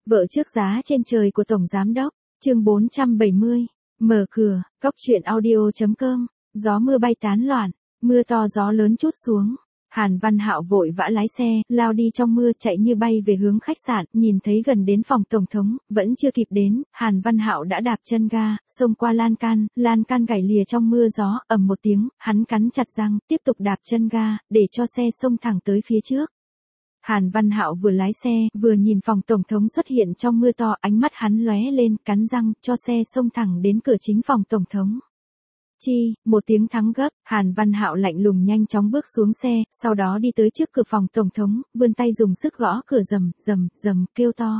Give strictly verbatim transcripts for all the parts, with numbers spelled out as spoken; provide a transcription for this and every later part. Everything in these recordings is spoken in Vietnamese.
Vợ trước giá trên trời của Tổng Giám Đốc, chương bốn trăm bảy mươi, mở cửa, cóc truyện audio chấm com, gió mưa bay tán loạn, mưa to gió lớn trút xuống. Hàn Văn Hạo vội vã lái xe, lao đi trong mưa chạy như bay về hướng khách sạn, nhìn thấy gần đến phòng Tổng thống, vẫn chưa kịp đến, Hàn Văn Hạo đã đạp chân ga, xông qua lan can, lan can gãy lìa trong mưa gió, ầm một tiếng, hắn cắn chặt răng, tiếp tục đạp chân ga, để cho xe xông thẳng tới phía trước. Hàn Văn Hạo vừa lái xe, vừa nhìn phòng Tổng thống xuất hiện trong mưa to, ánh mắt hắn lóe lên, cắn răng, cho xe xông thẳng đến cửa chính phòng Tổng thống. Chi, một tiếng thắng gấp, Hàn Văn Hạo lạnh lùng nhanh chóng bước xuống xe, sau đó đi tới trước cửa phòng Tổng thống, vươn tay dùng sức gõ cửa rầm, rầm, rầm, kêu to.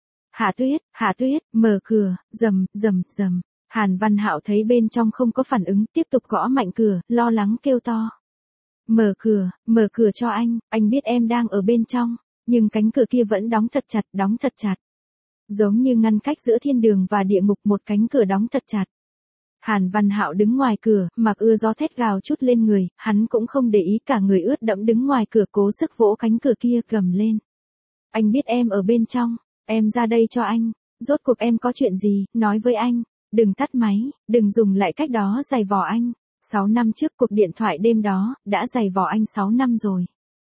Hạ Tuyết, Hạ Tuyết, mở cửa, rầm, rầm, rầm. Hàn Văn Hạo thấy bên trong không có phản ứng, tiếp tục gõ mạnh cửa, lo lắng kêu to. Mở cửa, mở cửa cho anh, anh biết em đang ở bên trong, nhưng cánh cửa kia vẫn đóng thật chặt, đóng thật chặt. Giống như ngăn cách giữa thiên đường và địa ngục, một cánh cửa đóng thật chặt. Hàn Văn Hạo đứng ngoài cửa, mặc ưa gió thét gào chút lên người, hắn cũng không để ý, cả người ướt đẫm đứng ngoài cửa cố sức vỗ cánh cửa kia, gầm lên. Anh biết em ở bên trong, em ra đây cho anh, rốt cuộc em có chuyện gì, nói với anh, đừng tắt máy, đừng dùng lại cách đó giày vò anh. Sáu năm trước cuộc điện thoại đêm đó, đã giày vò anh sáu năm rồi.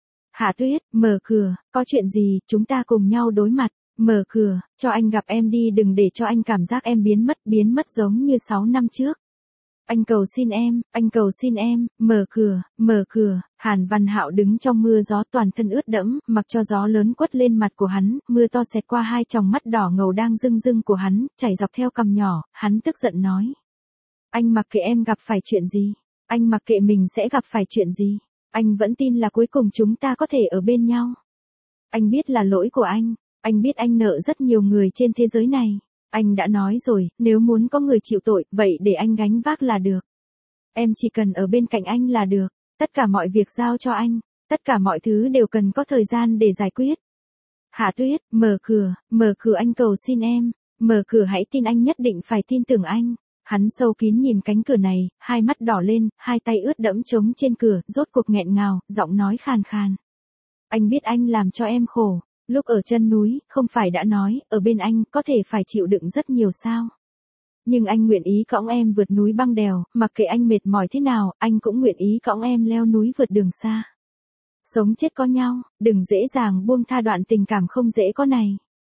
Hạ Tuyết, mở cửa, có chuyện gì, chúng ta cùng nhau đối mặt. Mở cửa, cho anh gặp em đi, đừng để cho anh cảm giác em biến mất, biến mất giống như sáu năm trước. Anh cầu xin em, anh cầu xin em, mở cửa, mở cửa. Hàn Văn Hạo đứng trong mưa gió toàn thân ướt đẫm, mặc cho gió lớn quất lên mặt của hắn, mưa to xẹt qua hai tròng mắt đỏ ngầu đang rưng rưng của hắn, chảy dọc theo cằm nhỏ, hắn tức giận nói. Anh mặc kệ em gặp phải chuyện gì, anh mặc kệ mình sẽ gặp phải chuyện gì, anh vẫn tin là cuối cùng chúng ta có thể ở bên nhau. Anh biết là lỗi của anh. Anh biết anh nợ rất nhiều người trên thế giới này. Anh đã nói rồi, nếu muốn có người chịu tội, vậy để anh gánh vác là được. Em chỉ cần ở bên cạnh anh là được. Tất cả mọi việc giao cho anh. Tất cả mọi thứ đều cần có thời gian để giải quyết. Hạ Tuyết, mở cửa, mở cửa, anh cầu xin em. Mở cửa, hãy tin anh, nhất định phải tin tưởng anh. Hắn sâu kín nhìn cánh cửa này, hai mắt đỏ lên, hai tay ướt đẫm trống trên cửa, rốt cuộc nghẹn ngào, giọng nói khàn khàn. Anh biết anh làm cho em khổ. Lúc ở chân núi, không phải đã nói, ở bên anh, có thể phải chịu đựng rất nhiều sao. Nhưng anh nguyện ý cõng em vượt núi băng đèo, mặc kệ anh mệt mỏi thế nào, anh cũng nguyện ý cõng em leo núi vượt đường xa. Sống chết có nhau, đừng dễ dàng buông tha đoạn tình cảm không dễ có này.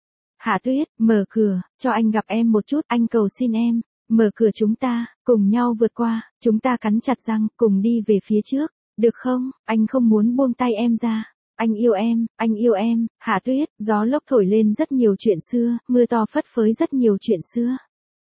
Hạ Tuyết, mở cửa, cho anh gặp em một chút, anh cầu xin em, mở cửa, chúng ta, cùng nhau vượt qua, chúng ta cắn chặt răng, cùng đi về phía trước, được không, anh không muốn buông tay em ra. Anh yêu em, anh yêu em. Hạ Tuyết, gió lốc thổi lên rất nhiều chuyện xưa, mưa to phất phới rất nhiều chuyện xưa.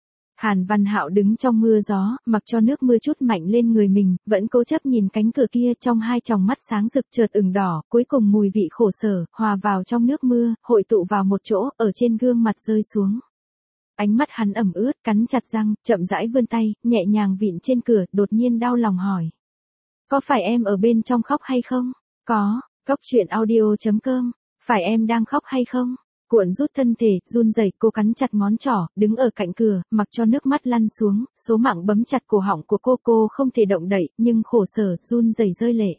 Hàn Văn Hạo đứng trong mưa gió, mặc cho nước mưa chút mạnh lên người mình, vẫn cố chấp nhìn cánh cửa kia, trong hai tròng mắt sáng rực chợt ửng đỏ, cuối cùng mùi vị khổ sở, hòa vào trong nước mưa, hội tụ vào một chỗ, ở trên gương mặt rơi xuống. Ánh mắt hắn ẩm ướt, cắn chặt răng, chậm rãi vươn tay, nhẹ nhàng vịn trên cửa, đột nhiên đau lòng hỏi. Có phải em ở bên trong khóc hay không? Có. Cóc truyện audio chấm com, phải em đang khóc hay không? Cuộn rút thân thể, run rẩy, cô cắn chặt ngón trỏ, đứng ở cạnh cửa, mặc cho nước mắt lăn xuống, số mạng bấm chặt cổ họng của cô, cô không thể động đậy, nhưng khổ sở, run rẩy rơi lệ.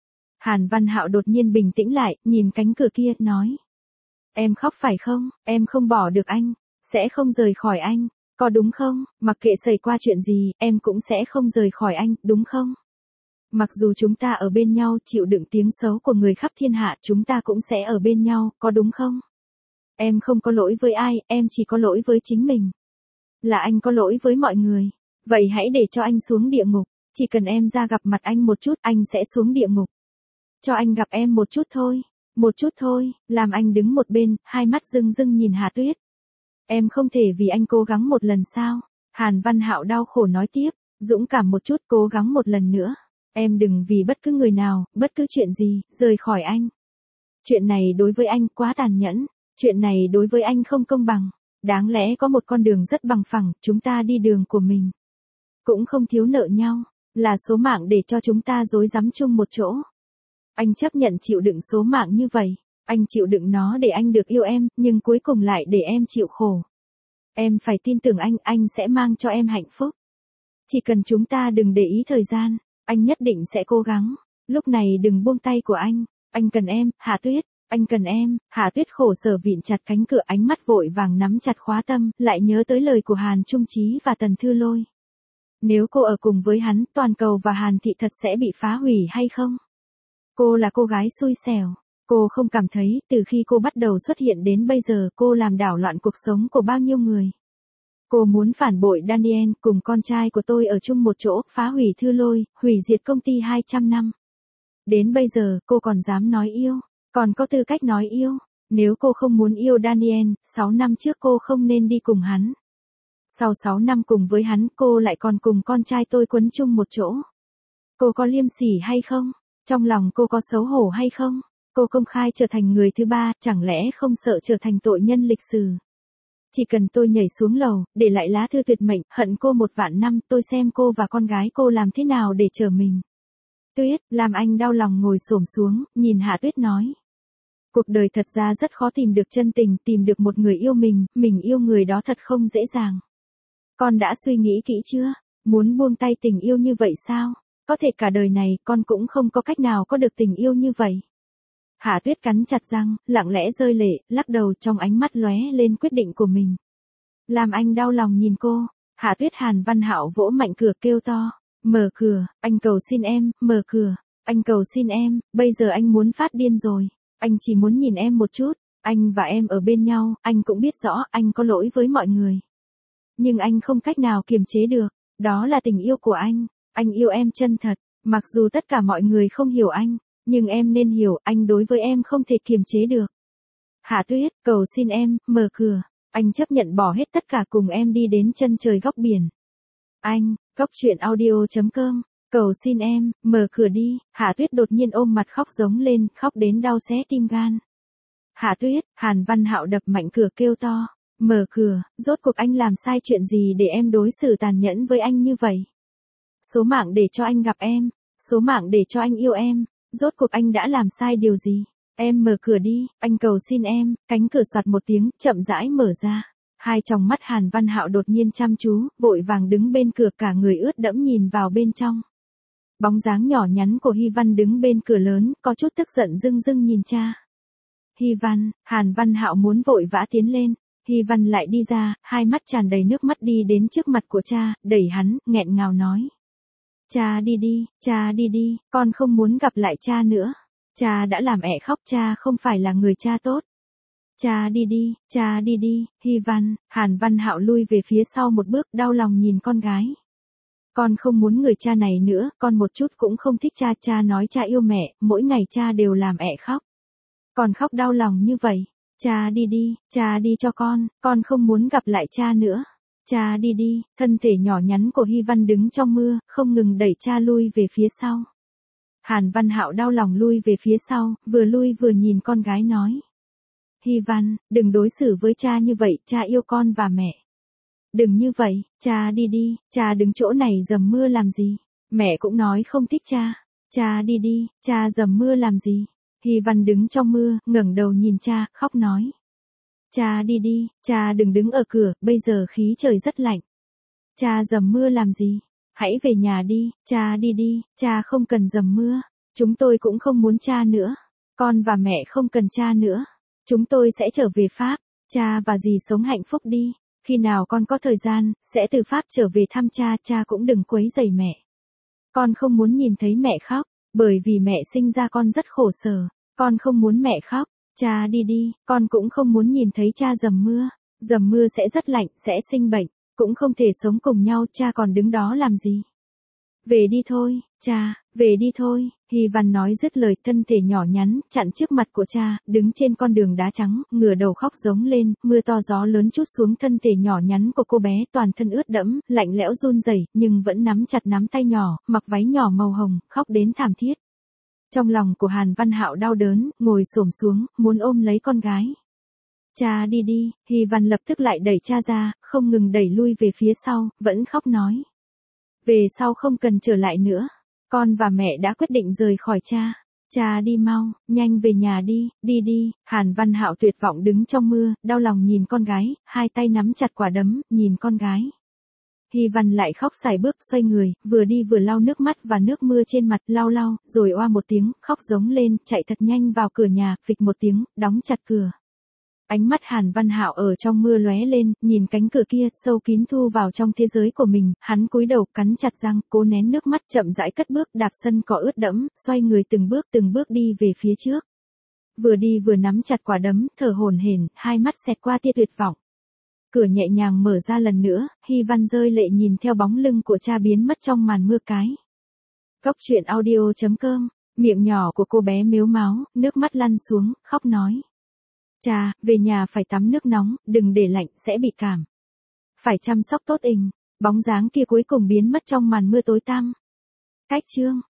Hàn Văn Hạo đột nhiên bình tĩnh lại, nhìn cánh cửa kia, nói. Em khóc phải không? Em không bỏ được anh, sẽ không rời khỏi anh, có đúng không? Mặc kệ xảy qua chuyện gì, em cũng sẽ không rời khỏi anh, đúng không? Mặc dù chúng ta ở bên nhau, chịu đựng tiếng xấu của người khắp thiên hạ, chúng ta cũng sẽ ở bên nhau, có đúng không? Em không có lỗi với ai, em chỉ có lỗi với chính mình. Là anh có lỗi với mọi người. Vậy hãy để cho anh xuống địa ngục. Chỉ cần em ra gặp mặt anh một chút, anh sẽ xuống địa ngục. Cho anh gặp em một chút thôi. Một chút thôi, làm anh đứng một bên, hai mắt rưng rưng nhìn Hạ Tuyết. Em không thể vì anh cố gắng một lần sao? Hàn Văn Hạo đau khổ nói tiếp, dũng cảm một chút, cố gắng một lần nữa. Em đừng vì bất cứ người nào, bất cứ chuyện gì, rời khỏi anh. Chuyện này đối với anh quá tàn nhẫn. Chuyện này đối với anh không công bằng. Đáng lẽ có một con đường rất bằng phẳng, chúng ta đi đường của mình. Cũng không thiếu nợ nhau. Là số mạng để cho chúng ta rối rắm chung một chỗ. Anh chấp nhận chịu đựng số mạng như vậy. Anh chịu đựng nó để anh được yêu em, nhưng cuối cùng lại để em chịu khổ. Em phải tin tưởng anh, anh sẽ mang cho em hạnh phúc. Chỉ cần chúng ta đừng để ý thời gian. Anh nhất định sẽ cố gắng. Lúc này đừng buông tay của anh. Anh cần em, Hạ Tuyết. anh cần em. Hạ Tuyết khổ sở vịn chặt cánh cửa, ánh mắt vội vàng nắm chặt khóa tâm, lại nhớ tới lời của Hàn Trung Chí và Tần Thư Lôi. Nếu cô ở cùng với hắn, toàn cầu và Hàn thị thật sẽ bị phá hủy hay không? Cô là cô gái xui xẻo. Cô không cảm thấy, từ khi cô bắt đầu xuất hiện đến bây giờ, cô làm đảo loạn cuộc sống của bao nhiêu người. Cô muốn phản bội Daniel, cùng con trai của tôi ở chung một chỗ, phá hủy Thư Lôi, hủy diệt công ty hai trăm năm. Đến bây giờ, cô còn dám nói yêu, còn có tư cách nói yêu. Nếu cô không muốn yêu Daniel, sáu năm trước cô không nên đi cùng hắn. Sau sáu năm cùng với hắn, cô lại còn cùng con trai tôi quấn chung một chỗ. Cô có liêm sỉ hay không? Trong lòng cô có xấu hổ hay không? Cô công khai trở thành người thứ ba, chẳng lẽ không sợ trở thành tội nhân lịch sử? Chỉ cần tôi nhảy xuống lầu, để lại lá thư tuyệt mệnh, hận cô một vạn năm, tôi xem cô và con gái cô làm thế nào để trở mình. Tuyết, làm anh đau lòng ngồi xổm xuống, nhìn Hạ Tuyết nói. Cuộc đời thật ra rất khó tìm được chân tình, tìm được một người yêu mình, mình yêu người đó thật không dễ dàng. Con đã suy nghĩ kỹ chưa? Muốn buông tay tình yêu như vậy sao? Có thể cả đời này, con cũng không có cách nào có được tình yêu như vậy. Hạ Tuyết cắn chặt răng, lặng lẽ rơi lệ, lắc đầu, trong ánh mắt lóe lên quyết định của mình. Làm anh đau lòng nhìn cô. Hạ Tuyết. Hàn Văn Hạo vỗ mạnh cửa kêu to. Mở cửa, anh cầu xin em, mở cửa. Anh cầu xin em, bây giờ anh muốn phát điên rồi. Anh chỉ muốn nhìn em một chút. Anh và em ở bên nhau, anh cũng biết rõ anh có lỗi với mọi người. Nhưng anh không cách nào kiềm chế được. Đó là tình yêu của anh. Anh yêu em chân thật. Mặc dù tất cả mọi người không hiểu anh. Nhưng em nên hiểu, anh đối với em không thể kiềm chế được. Hạ Tuyết, cầu xin em, mở cửa. Anh chấp nhận bỏ hết tất cả cùng em đi đến chân trời góc biển. Anh, góc truyện audio chấm com, cầu xin em, mở cửa đi. Hạ Tuyết đột nhiên ôm mặt khóc giống lên, khóc đến đau xé tim gan. Hạ Tuyết. Hàn Văn Hạo đập mạnh cửa kêu to. Mở cửa, rốt cuộc anh làm sai chuyện gì để em đối xử tàn nhẫn với anh như vậy? Số mạng để cho anh gặp em, số mạng để cho anh yêu em. Rốt cuộc anh đã làm sai điều gì? Em mở cửa đi, anh cầu xin em. Cánh cửa soạt một tiếng, chậm rãi mở ra. Hai tròng mắt Hàn Văn Hạo đột nhiên chăm chú, vội vàng đứng bên cửa, cả người ướt đẫm nhìn vào bên trong. Bóng dáng nhỏ nhắn của Hy Văn đứng bên cửa lớn, có chút tức giận rưng rưng nhìn cha. Hy Văn. Hàn Văn Hạo muốn vội vã tiến lên. Hy Văn lại đi ra, hai mắt tràn đầy nước mắt đi đến trước mặt của cha, đẩy hắn, nghẹn ngào nói. Cha đi đi, cha đi đi, con không muốn gặp lại cha nữa. Cha đã làm ẹ khóc, cha không phải là người cha tốt. Cha đi đi, cha đi đi. Hy Văn. Hàn Văn Hạo lui về phía sau một bước, đau lòng nhìn con gái. Con không muốn người cha này nữa, con một chút cũng không thích cha. Cha nói cha yêu mẹ, mỗi ngày cha đều làm ẹ khóc. Con khóc đau lòng như vậy. Cha đi đi, cha đi cho con, con không muốn gặp lại cha nữa. Cha đi đi. Thân thể nhỏ nhắn của Hy Văn đứng trong mưa, không ngừng đẩy cha lui về phía sau. Hàn Văn Hạo đau lòng lui về phía sau, vừa lui vừa nhìn con gái nói. Hy Văn, đừng đối xử với cha như vậy, cha yêu con và mẹ. Đừng như vậy, cha đi đi, cha đứng chỗ này dầm mưa làm gì? Mẹ cũng nói không thích cha. Cha đi đi, cha dầm mưa làm gì? Hy Văn đứng trong mưa, ngẩng đầu nhìn cha, khóc nói. Cha đi đi, cha đừng đứng ở cửa, bây giờ khí trời rất lạnh. Cha dầm mưa làm gì? Hãy về nhà đi, cha đi đi, cha không cần dầm mưa. Chúng tôi cũng không muốn cha nữa. Con và mẹ không cần cha nữa. Chúng tôi sẽ trở về Pháp. Cha và dì sống hạnh phúc đi. Khi nào con có thời gian, sẽ từ Pháp trở về thăm cha, cha cũng đừng quấy rầy mẹ. Con không muốn nhìn thấy mẹ khóc, bởi vì mẹ sinh ra con rất khổ sở. Con không muốn mẹ khóc. Cha đi đi, con cũng không muốn nhìn thấy cha dầm mưa. Dầm mưa sẽ rất lạnh, sẽ sinh bệnh, cũng không thể sống cùng nhau, cha còn đứng đó làm gì? Về đi thôi, cha, về đi thôi. Hy Văn nói dứt lời, thân thể nhỏ nhắn, chặn trước mặt của cha, đứng trên con đường đá trắng, ngửa đầu khóc giống lên, mưa to gió lớn trút xuống thân thể nhỏ nhắn của cô bé, toàn thân ướt đẫm, lạnh lẽo run rẩy, nhưng vẫn nắm chặt nắm tay nhỏ, mặc váy nhỏ màu hồng, khóc đến thảm thiết. Trong lòng của Hàn Văn Hạo đau đớn, ngồi xổm xuống, muốn ôm lấy con gái. Cha đi đi. Hy Văn lập tức lại đẩy cha ra, không ngừng đẩy lui về phía sau, vẫn khóc nói. Về sau không cần trở lại nữa. Con và mẹ đã quyết định rời khỏi cha. Cha đi mau, nhanh về nhà đi, đi đi. Hàn Văn Hạo tuyệt vọng đứng trong mưa, đau lòng nhìn con gái, hai tay nắm chặt quả đấm, nhìn con gái. Hy Văn lại khóc sải bước xoay người, vừa đi vừa lau nước mắt và nước mưa trên mặt, lau lau, rồi oa một tiếng, khóc giống lên, chạy thật nhanh vào cửa nhà, phịch một tiếng, đóng chặt cửa. Ánh mắt Hàn Văn Hạo ở trong mưa lóe lên, nhìn cánh cửa kia, sâu kín thu vào trong thế giới của mình, hắn cúi đầu, cắn chặt răng, cố nén nước mắt, chậm rãi cất bước, đạp sân cỏ ướt đẫm, xoay người từng bước từng bước đi về phía trước. Vừa đi vừa nắm chặt quả đấm, thở hổn hển, hai mắt xẹt qua tia tuyệt vọng. Cửa nhẹ nhàng mở ra lần nữa, Hy Văn rơi lệ nhìn theo bóng lưng của cha biến mất trong màn mưa cái. Cốc truyện audio chấm com, miệng nhỏ của cô bé mếu máo, nước mắt lăn xuống, khóc nói. Cha, về nhà phải tắm nước nóng, đừng để lạnh, sẽ bị cảm. Phải chăm sóc tốt ình. Bóng dáng kia cuối cùng biến mất trong màn mưa tối tăm. Cách chương.